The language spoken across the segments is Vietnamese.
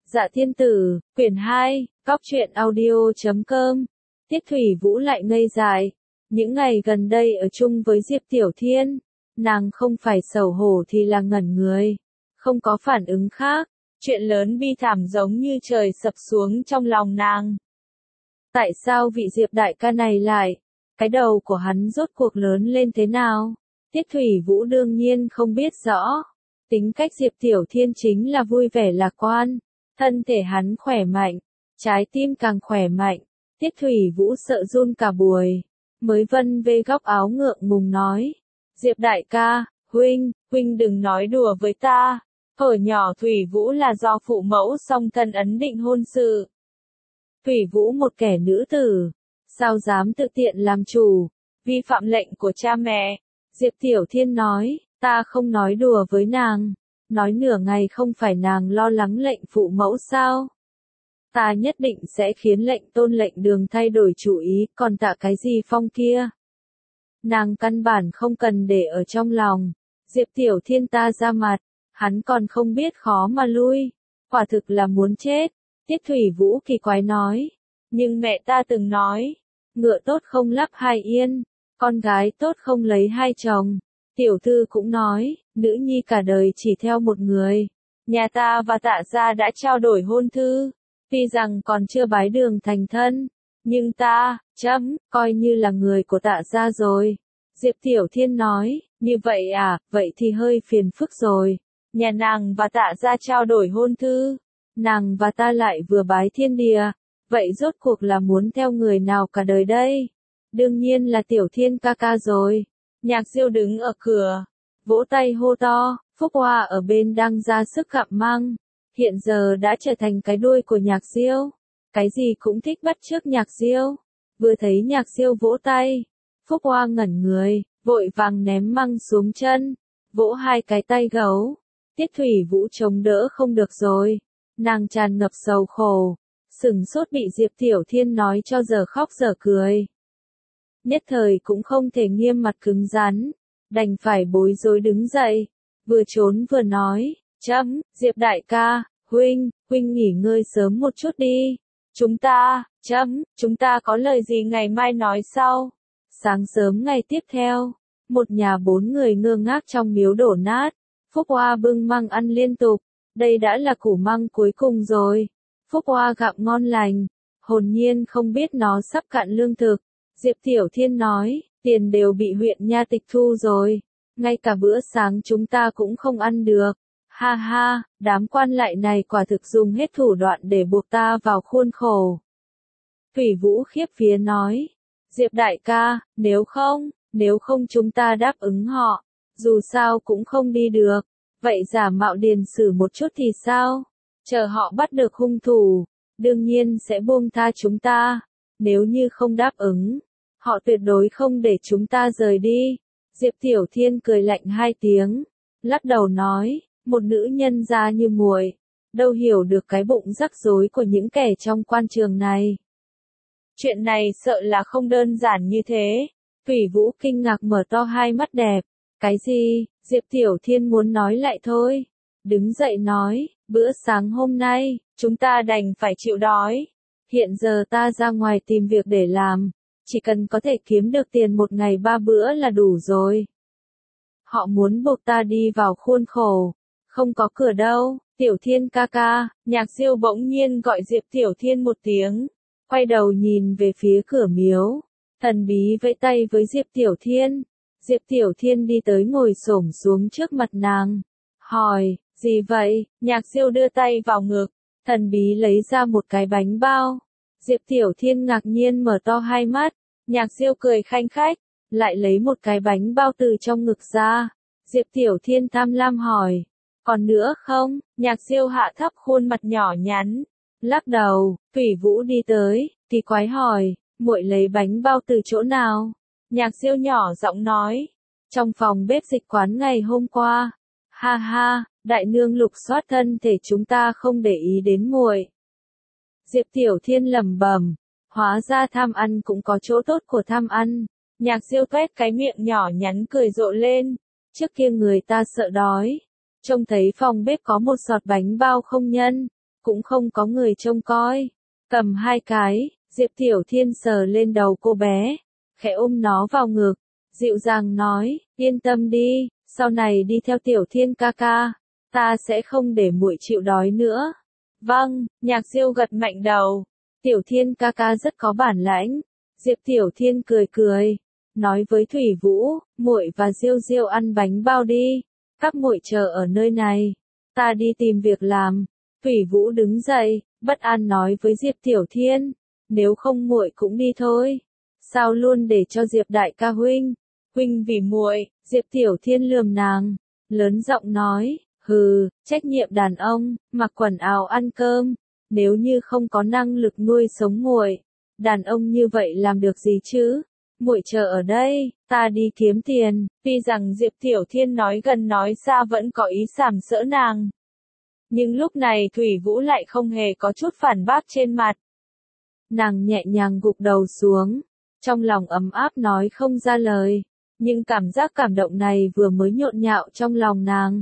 Dạ Thiên Tử, quyển 2, Góc truyện audio.com. Tiết Thủy Vũ lại ngây dại. Những ngày gần đây ở chung với Diệp Tiểu Thiên, nàng không phải xấu hổ thì là ngẩn người, không có phản ứng khác. Chuyện lớn bi thảm giống như trời sập xuống trong lòng nàng. Tại sao vị Diệp đại ca này lại? Cái đầu của hắn rốt cuộc lớn lên thế nào? Tiết Thủy Vũ đương nhiên không biết rõ. Tính cách Diệp Tiểu Thiên chính là vui vẻ lạc quan. Thân thể hắn khỏe mạnh, trái tim càng khỏe mạnh. Tiết Thủy Vũ sợ run cả buổi. Mới vân về góc áo ngượng ngùng nói. Diệp đại ca, huynh đừng nói đùa với ta. Hồi nhỏ Thủy Vũ là do phụ mẫu song thân ấn định hôn sự. Thủy Vũ một kẻ nữ tử, sao dám tự tiện làm chủ, vi phạm lệnh của cha mẹ. Diệp Tiểu Thiên nói, ta không nói đùa với nàng. Nói nửa ngày không phải nàng lo lắng lệnh phụ mẫu sao? Ta nhất định sẽ khiến lệnh Tôn lệnh Đường thay đổi chủ ý, còn tạ cái gì Phong kia. Nàng căn bản không cần để ở trong lòng. Diệp Tiểu Thiên ta ra mặt, hắn còn không biết khó mà lui. Quả thực là muốn chết. Tiết Thủy Vũ kỳ quái nói. Nhưng mẹ ta từng nói, ngựa tốt không lắp hai yên, con gái tốt không lấy hai chồng. Tiểu thư cũng nói, nữ nhi cả đời chỉ theo một người. Nhà ta và Tạ gia đã trao đổi hôn thư, tuy rằng còn chưa bái đường thành thân, nhưng ta, coi như là người của Tạ gia rồi. Diệp Tiểu Thiên nói, như vậy à, vậy thì hơi phiền phức rồi. Nhà nàng và Tạ gia trao đổi hôn thư, nàng và ta lại vừa bái thiên địa, vậy rốt cuộc là muốn theo người nào cả đời đây? Đương nhiên là Tiểu Thiên ca ca rồi. Nhạc Diêu đứng ở cửa, vỗ tay hô to. Phúc Hoa ở bên đang ra sức gặm măng, hiện giờ đã trở thành cái đuôi của Nhạc Diêu. Cái gì cũng thích bắt chước Nhạc Diêu. Vừa thấy Nhạc Diêu vỗ tay, Phúc Hoa ngẩn người, vội vàng ném măng xuống chân, vỗ hai cái tay gấu. Tiết Thủy Vũ chống đỡ không được rồi, nàng tràn ngập sầu khổ, sừng sốt bị Diệp Tiểu Thiên nói cho giờ khóc giờ cười. Nhất thời cũng không thể nghiêm mặt cứng rắn, đành phải bối rối đứng dậy, vừa trốn vừa nói, Diệp đại ca, huynh nghỉ ngơi sớm một chút đi. Chúng ta có lời gì ngày mai nói sau. Sáng sớm ngày tiếp theo, một nhà 4 người ngơ ngác trong miếu đổ nát. Phúc Hoa bưng măng ăn liên tục, đây đã là củ măng cuối cùng rồi. Phúc Hoa gặm ngon lành, hồn nhiên không biết nó sắp cạn lương thực. Diệp Tiểu Thiên nói, tiền đều bị huyện nha tịch thu rồi, ngay cả bữa sáng chúng ta cũng không ăn được. Ha ha, đám quan lại này quả thực dùng hết thủ đoạn để buộc ta vào khuôn khổ. Thủy Vũ khiếp vía nói, Diệp đại ca, nếu không chúng ta đáp ứng họ, dù sao cũng không đi được, vậy giả mạo điền sử một chút thì sao? Chờ họ bắt được hung thủ, đương nhiên sẽ buông tha chúng ta, nếu như không đáp ứng, họ tuyệt đối không để chúng ta rời đi. Diệp Tiểu Thiên cười lạnh 2 tiếng, lắc đầu nói, một nữ nhân gia như muội, đâu hiểu được cái bụng rắc rối của những kẻ trong quan trường này. Chuyện này sợ là không đơn giản như thế. Thủy Vũ kinh ngạc mở to hai mắt đẹp. Cái gì? Diệp Tiểu Thiên muốn nói lại thôi. Đứng dậy nói, bữa sáng hôm nay, chúng ta đành phải chịu đói. Hiện giờ ta ra ngoài tìm việc để làm, chỉ cần có thể kiếm được tiền một ngày 3 bữa là đủ rồi. Họ muốn buộc ta đi vào khuôn khổ, không có cửa đâu. Tiểu Thiên ca ca. Nhạc Diêu bỗng nhiên gọi Diệp Tiểu Thiên một tiếng, quay đầu nhìn về phía cửa miếu, thần bí vẫy tay với Diệp Tiểu Thiên. Diệp Tiểu Thiên đi tới ngồi xổm xuống trước mặt nàng, hỏi, gì vậy? Nhạc Diêu đưa tay vào ngực, thần bí lấy ra một cái bánh bao. Diệp Tiểu Thiên ngạc nhiên mở to hai mắt, Nhạc Diêu cười khanh khách, lại lấy một cái bánh bao từ trong ngực ra. Diệp Tiểu Thiên tham lam hỏi, còn nữa không? Nhạc Diêu hạ thấp khuôn mặt nhỏ nhắn, lắc đầu. Thủy Vũ đi tới, kỳ quái hỏi, muội lấy bánh bao từ chỗ nào? Nhạc Diêu nhỏ giọng nói, trong phòng bếp dịch quán ngày hôm qua. Ha ha, đại nương lục soát thân thể chúng ta không để ý đến muội. Diệp Tiểu Thiên lẩm bẩm, hóa ra tham ăn cũng có chỗ tốt của tham ăn. Nhạc Diêu tuét cái miệng nhỏ nhắn cười rộ lên, trước kia người ta sợ đói, trông thấy phòng bếp có một sọt bánh bao không nhân, cũng không có người trông coi. Cầm hai cái, Diệp Tiểu Thiên sờ lên đầu cô bé, khẽ ôm nó vào ngực, dịu dàng nói, yên tâm đi, sau này đi theo Tiểu Thiên ca ca, ta sẽ không để muội chịu đói nữa. Vâng, Nhạc Diêu gật mạnh đầu, Tiểu Thiên ca ca rất có bản lãnh. Diệp Tiểu Thiên cười cười, nói với Thủy Vũ, muội và Diêu Diêu ăn bánh bao đi, các muội chờ ở nơi này, ta đi tìm việc làm. Thủy Vũ đứng dậy, bất an nói với Diệp Tiểu Thiên, nếu không muội cũng đi thôi. Sao luôn để cho Diệp đại ca huynh? Huynh vì muội. Diệp Tiểu Thiên lườm nàng, lớn giọng nói, hừ, trách nhiệm đàn ông, mặc quần áo ăn cơm, nếu như không có năng lực nuôi sống muội, đàn ông như vậy làm được gì chứ? Muội chờ ở đây, ta đi kiếm tiền. Tuy rằng Diệp Tiểu Thiên nói gần nói xa vẫn có ý sàm sỡ nàng, nhưng lúc này Thủy Vũ lại không hề có chút phản bác trên mặt. Nàng nhẹ nhàng gục đầu xuống, trong lòng ấm áp nói không ra lời, nhưng cảm giác cảm động này vừa mới nhộn nhạo trong lòng nàng,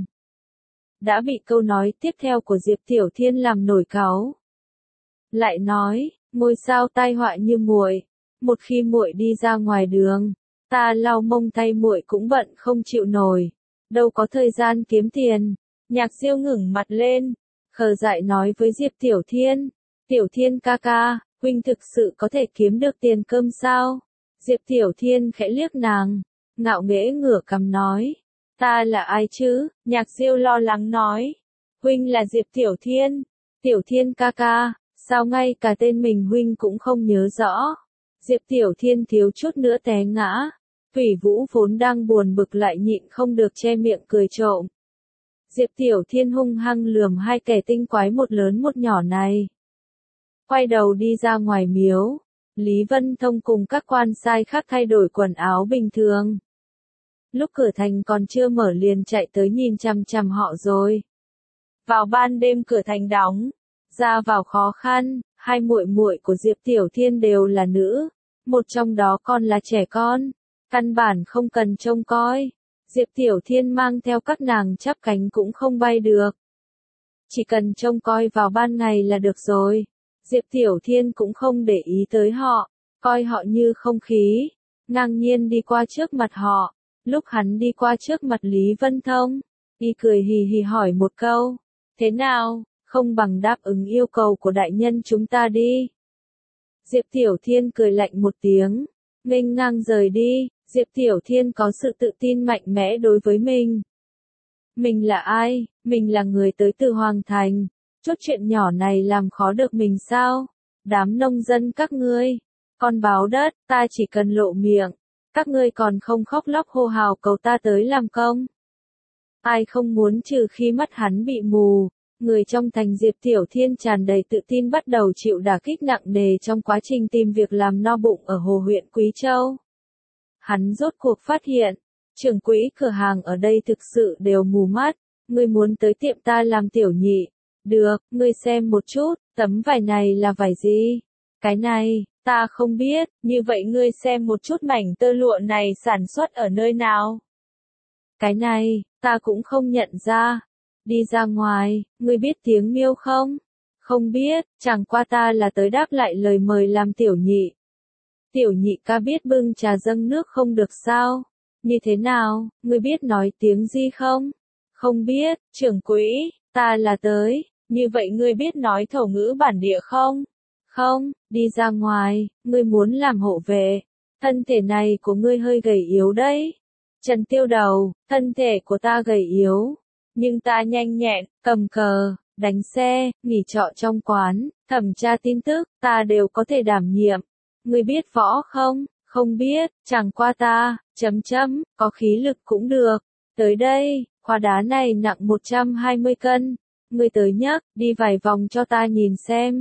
đã bị câu nói tiếp theo của Diệp Tiểu Thiên làm nổi cáu. Lại nói, ngôi sao tai họa như muội, một khi muội đi ra ngoài đường, ta lau mông tay muội cũng bận không chịu nổi, đâu có thời gian kiếm tiền. Nhạc Diêu ngẩng mặt lên, khờ dại nói với Diệp Tiểu Thiên, Tiểu Thiên ca ca, huynh thực sự có thể kiếm được tiền cơm sao? Diệp Tiểu Thiên khẽ liếc nàng, ngạo nghễ ngửa cằm nói, ta là ai chứ? Nhạc Diêu lo lắng nói, huynh là Diệp Tiểu Thiên. Tiểu Thiên ca ca, sao ngay cả tên mình huynh cũng không nhớ rõ? Diệp Tiểu Thiên thiếu chút nữa té ngã. Thủy Vũ vốn đang buồn bực lại nhịn không được che miệng cười trộm. Diệp Tiểu Thiên hung hăng lườm hai kẻ tinh quái một lớn một nhỏ này, quay đầu đi ra ngoài miếu. Lý Vân Thông cùng các quan sai khác thay đổi quần áo bình thường. Lúc cửa thành còn chưa mở liền chạy tới nhìn chằm chằm họ rồi. Vào ban đêm cửa thành đóng, ra vào khó khăn, hai muội muội của Diệp Tiểu Thiên đều là nữ, một trong đó còn là trẻ con, căn bản không cần trông coi. Diệp Tiểu Thiên mang theo các nàng chắp cánh cũng không bay được. Chỉ cần trông coi vào ban ngày là được rồi. Diệp Tiểu Thiên cũng không để ý tới họ, coi họ như không khí, ngang nhiên đi qua trước mặt họ. Lúc hắn đi qua trước mặt Lý Vân Thông, y cười hì hì hỏi một câu, thế nào, không bằng đáp ứng yêu cầu của đại nhân chúng ta đi. Diệp Tiểu Thiên cười lạnh một tiếng, nghênh ngang rời đi. Diệp Tiểu Thiên có sự tự tin mạnh mẽ đối với mình. Mình là ai? Mình là người tới từ Hoàng Thành. Chút chuyện nhỏ này làm khó được mình sao? Đám nông dân các ngươi, con báo đất, ta chỉ cần lộ miệng, các ngươi còn không khóc lóc hô hào cầu ta tới làm công. Ai không muốn trừ khi mắt hắn bị mù. Người trong thành Diệp Tiểu Thiên tràn đầy tự tin bắt đầu chịu đả kích nặng nề trong quá trình tìm việc làm no bụng ở Hồ huyện Quý Châu. Hắn rốt cuộc phát hiện, trưởng quỹ cửa hàng ở đây thực sự đều mù mắt. Ngươi muốn tới tiệm ta làm tiểu nhị? Được, ngươi xem một chút, tấm vải này là vải gì? Cái này, ta không biết, như vậy ngươi xem một chút mảnh tơ lụa này sản xuất ở nơi nào? Cái này, ta cũng không nhận ra. Đi ra ngoài, ngươi biết tiếng Miêu không? Không biết, chẳng qua ta là tới đáp lại lời mời làm tiểu nhị. Tiểu nhị ca biết bưng trà dâng nước không được sao? Như thế nào, ngươi biết nói tiếng gì không? Không biết, trưởng quỹ, ta là tới, như vậy ngươi biết nói thổ ngữ bản địa không? Không, đi ra ngoài, ngươi muốn làm hộ vệ. Thân thể này của ngươi hơi gầy yếu đấy. Trần Tiêu Đầu, thân thể của ta gầy yếu, nhưng ta nhanh nhẹn, cầm cờ, đánh xe, nghỉ trọ trong quán, thẩm tra tin tức, ta đều có thể đảm nhiệm. Ngươi biết võ không? Không biết, chẳng qua ta, có khí lực cũng được. Tới đây, khóa đá này nặng 120 cân. Ngươi tới nhấc, đi vài vòng cho ta nhìn xem.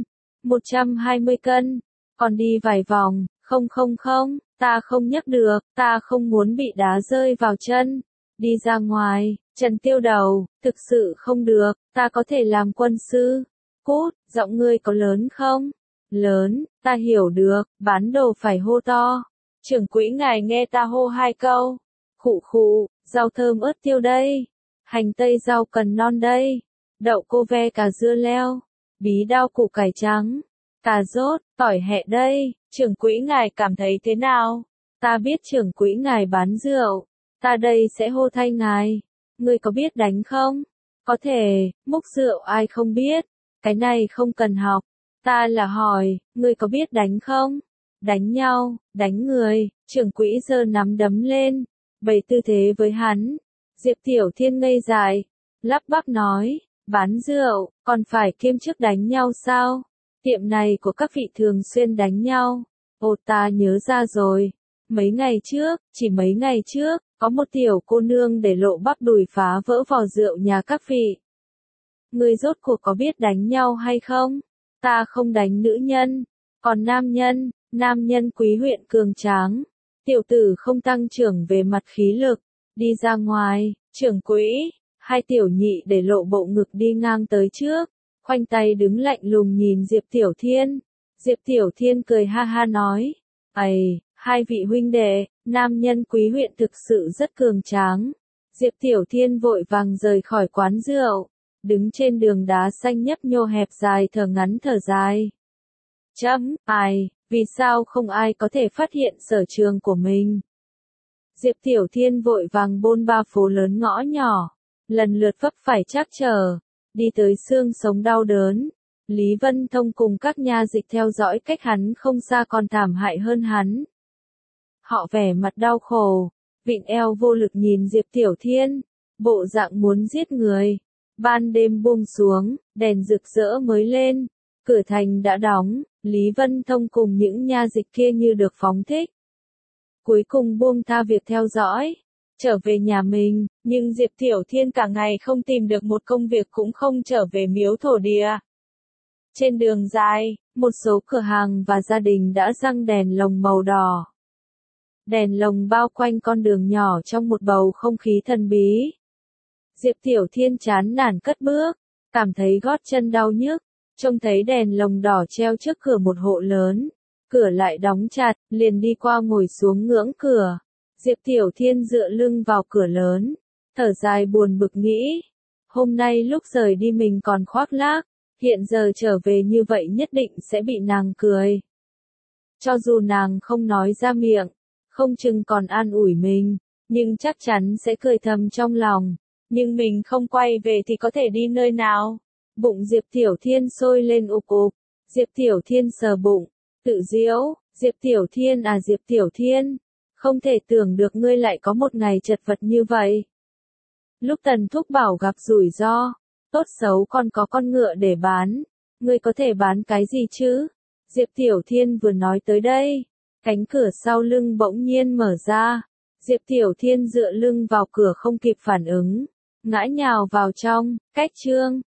120 cân, còn đi vài vòng, không, ta không nhấc được, ta không muốn bị đá rơi vào chân. Đi ra ngoài, Trần Tiêu Đầu, thực sự không được, ta có thể làm quân sư. Cút, giọng ngươi có lớn không? Lớn, ta hiểu được, bán đồ phải hô to. Trưởng quỹ ngài nghe ta hô 2 câu. Khụ khụ, rau thơm ớt tiêu đây. Hành tây rau cần non đây. Đậu cô ve cà dưa leo. bí đao củ cải trắng, cà rốt, tỏi hẹ đây, trưởng quỹ ngài cảm thấy thế nào? Ta biết trưởng quỹ ngài bán rượu, ta đây sẽ hô thay ngài. Ngươi có biết đánh không? Có thể, múc rượu ai không biết, cái này không cần học. Ta là hỏi, ngươi có biết đánh không? Đánh nhau, đánh người, trưởng quỹ giơ nắm đấm lên, bày tư thế với hắn. Diệp Tiểu Thiên ngây dại, lắp bắp nói, bán rượu, còn phải kiêm chức đánh nhau sao? Tiệm này của các vị thường xuyên đánh nhau. Ồ ta nhớ ra rồi, mấy ngày trước, chỉ mấy ngày trước, có một tiểu cô nương để lộ bắp đùi phá vỡ vò rượu nhà các vị. Ngươi rốt cuộc có biết đánh nhau hay không? Ta không đánh nữ nhân, còn nam nhân quý huyện cường tráng. Tiểu tử không tăng trưởng về mặt khí lực, đi ra ngoài, trưởng quỹ, hai tiểu nhị để lộ bộ ngực đi ngang tới trước, khoanh tay đứng lạnh lùng nhìn Diệp Tiểu Thiên. Diệp Tiểu Thiên cười ha ha nói, ầy, hai vị huynh đệ, nam nhân quý huyện thực sự rất cường tráng. Diệp Tiểu Thiên vội vàng rời khỏi quán rượu, đứng trên đường đá xanh nhấp nhô hẹp dài thở ngắn thở dài. Vì sao không ai có thể phát hiện sở trường của mình? Diệp Tiểu Thiên vội vàng bôn ba phố lớn ngõ nhỏ, lần lượt vấp phải trắc trở, đi tới xương sống đau đớn. Lý Vân Thông cùng các nha dịch theo dõi cách hắn không xa còn thảm hại hơn hắn. Họ vẻ mặt đau khổ, vịn eo vô lực nhìn Diệp Tiểu Thiên, bộ dạng muốn giết người. Ban đêm buông xuống, đèn rực rỡ mới lên, cửa thành đã đóng, Lý Vân Thông cùng những nha dịch kia như được phóng thích. Cuối cùng buông tha việc theo dõi, trở về nhà mình, nhưng Diệp Tiểu Thiên cả ngày không tìm được một công việc cũng không trở về miếu thổ địa. Trên đường dài, một số cửa hàng và gia đình đã răng đèn lồng màu đỏ. Đèn lồng bao quanh con đường nhỏ trong một bầu không khí thần bí. Diệp Tiểu Thiên chán nản cất bước, cảm thấy gót chân đau nhức, trông thấy đèn lồng đỏ treo trước cửa một hộ lớn, cửa lại đóng chặt, liền đi qua ngồi xuống ngưỡng cửa. Diệp Tiểu Thiên dựa lưng vào cửa lớn, thở dài buồn bực nghĩ, hôm nay lúc rời đi mình còn khoác lác, hiện giờ trở về như vậy nhất định sẽ bị nàng cười. Cho dù nàng không nói ra miệng, không chừng còn an ủi mình, nhưng chắc chắn sẽ cười thầm trong lòng. Nhưng mình không quay về thì có thể đi nơi nào? Bụng Diệp Tiểu Thiên sôi lên ục ục. Diệp Tiểu Thiên sờ bụng, tự giễu, Diệp Tiểu Thiên à Diệp Tiểu Thiên, không thể tưởng được ngươi lại có một ngày chật vật như vậy. Lúc Tần Thúc bảo gặp rủi ro, tốt xấu còn có con ngựa để bán, ngươi có thể bán cái gì chứ? Diệp Tiểu Thiên vừa nói tới đây, cánh cửa sau lưng bỗng nhiên mở ra. Diệp Tiểu Thiên dựa lưng vào cửa không kịp phản ứng, ngã nhào vào trong, cách chương.